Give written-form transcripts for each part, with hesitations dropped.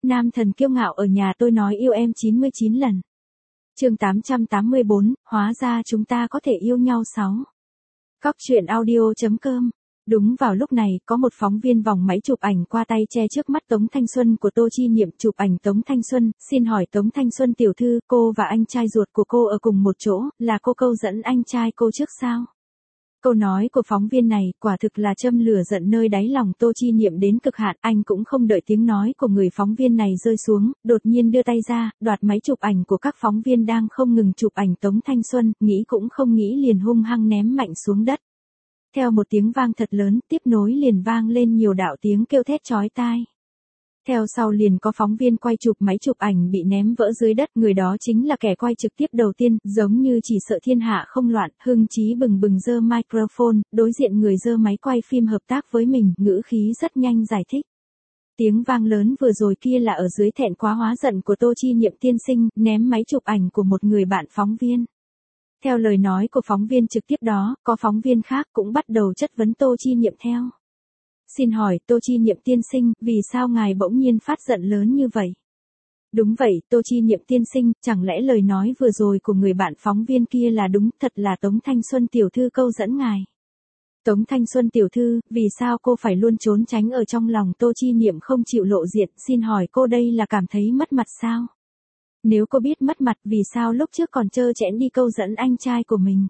Nam thần kiêu ngạo ở nhà tôi nói yêu em 99 lần. Chương 884, hóa ra chúng ta có thể yêu nhau 6. Cóc truyện audio.com. Đúng vào lúc này, có một phóng viên vòng máy chụp ảnh qua tay che trước mắt Tống Thanh Xuân của Tô Chi Niệm. Chụp ảnh Tống Thanh Xuân, xin hỏi Tống Thanh Xuân tiểu thư, cô và anh trai ruột của cô ở cùng một chỗ, là cô câu dẫn anh trai cô trước sao? Câu nói của phóng viên này quả thực là châm lửa giận nơi đáy lòng Tô Chi Niệm đến cực hạn. Anh cũng không đợi tiếng nói của người phóng viên này rơi xuống, đột nhiên đưa tay ra, đoạt máy chụp ảnh của các phóng viên đang không ngừng chụp ảnh Tống Thanh Xuân, nghĩ cũng không nghĩ liền hung hăng ném mạnh xuống đất. Theo một tiếng vang thật lớn, tiếp nối liền vang lên nhiều đạo tiếng kêu thét chói tai. Theo sau liền có phóng viên quay chụp máy chụp ảnh bị ném vỡ dưới đất, người đó chính là kẻ quay trực tiếp đầu tiên, giống như chỉ sợ thiên hạ không loạn, hưng chí bừng bừng giơ microphone, đối diện người giơ máy quay phim hợp tác với mình, ngữ khí rất nhanh giải thích. Tiếng vang lớn vừa rồi kia là ở dưới thẹn quá hóa giận của Tô Chi Niệm tiên sinh, ném máy chụp ảnh của một người bạn phóng viên. Theo lời nói của phóng viên trực tiếp đó, có phóng viên khác cũng bắt đầu chất vấn Tô Chi Niệm theo. Xin hỏi, Tô Chi Niệm tiên sinh, vì sao ngài bỗng nhiên phát giận lớn như vậy? Đúng vậy, Tô Chi Niệm tiên sinh, chẳng lẽ lời nói vừa rồi của người bạn phóng viên kia là đúng, thật là Tống Thanh Xuân tiểu thư câu dẫn ngài. Tống Thanh Xuân tiểu thư, vì sao cô phải luôn trốn tránh ở trong lòng Tô Chi Niệm không chịu lộ diện, xin hỏi cô đây là cảm thấy mất mặt sao? Nếu cô biết mất mặt, vì sao lúc trước còn trơ trẽn đi câu dẫn anh trai của mình?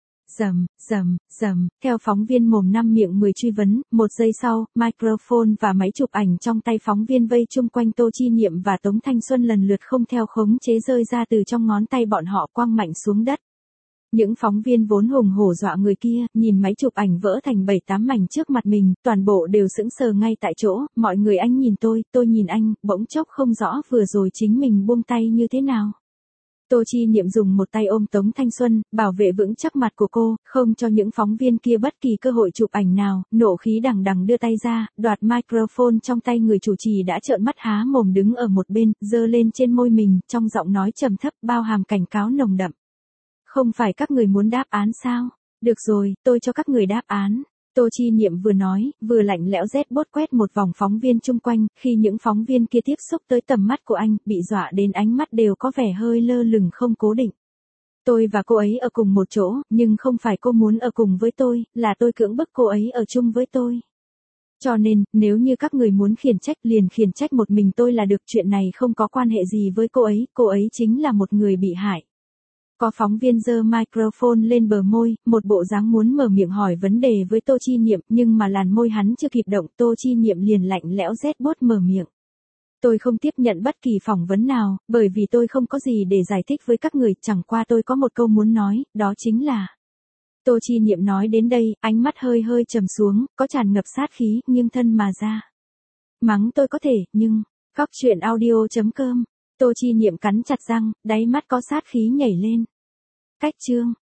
Rầm, theo phóng viên mồm năm miệng 10 truy vấn, một giây sau, microphone và máy chụp ảnh trong tay phóng viên vây chung quanh Tô Chi Niệm và Tống Thanh Xuân lần lượt không theo khống chế rơi ra từ trong ngón tay bọn họ quăng mạnh xuống đất. Những phóng viên vốn hùng hổ dọa người kia, nhìn máy chụp ảnh vỡ thành 7-8 mảnh trước mặt mình, toàn bộ đều sững sờ ngay tại chỗ, mọi người anh nhìn tôi nhìn anh, bỗng chốc không rõ vừa rồi chính mình buông tay như thế nào. Tô Chi Niệm dùng một tay ôm Tống Thanh Xuân, bảo vệ vững chắc mặt của cô, không cho những phóng viên kia bất kỳ cơ hội chụp ảnh nào, nộ khí đằng đằng đưa tay ra, đoạt microphone trong tay người chủ trì đã trợn mắt há mồm đứng ở một bên, giơ lên trên môi mình, trong giọng nói trầm thấp bao hàm cảnh cáo nồng đậm. Không phải các người muốn đáp án sao? Được rồi, tôi cho các người đáp án. Tô Chi Niệm vừa nói, vừa lạnh lẽo rét bốt quét một vòng phóng viên chung quanh, khi những phóng viên kia tiếp xúc tới tầm mắt của anh, bị dọa đến ánh mắt đều có vẻ hơi lơ lửng không cố định. Tôi và cô ấy ở cùng một chỗ, nhưng không phải cô muốn ở cùng với tôi, là tôi cưỡng bức cô ấy ở chung với tôi. Cho nên, nếu như các người muốn khiển trách liền khiển trách một mình tôi là được, chuyện này không có quan hệ gì với cô ấy chính là một người bị hại. Có phóng viên giơ microphone lên bờ môi, một bộ dáng muốn mở miệng hỏi vấn đề với Tô Chi Niệm, nhưng mà làn môi hắn chưa kịp động, Tô Chi Niệm liền lạnh lẽo rét bốt mở miệng. Tôi không tiếp nhận bất kỳ phỏng vấn nào, bởi vì tôi không có gì để giải thích với các người, chẳng qua tôi có một câu muốn nói, đó chính là... Tô Chi Niệm nói đến đây, ánh mắt hơi hơi trầm xuống, có tràn ngập sát khí, nghiêng thân mà ra. Mắng tôi có thể, nhưng... Cóc truyện audio.com. Tô Chi Niệm cắn chặt răng, đáy mắt có sát khí nhảy lên. Cách chương.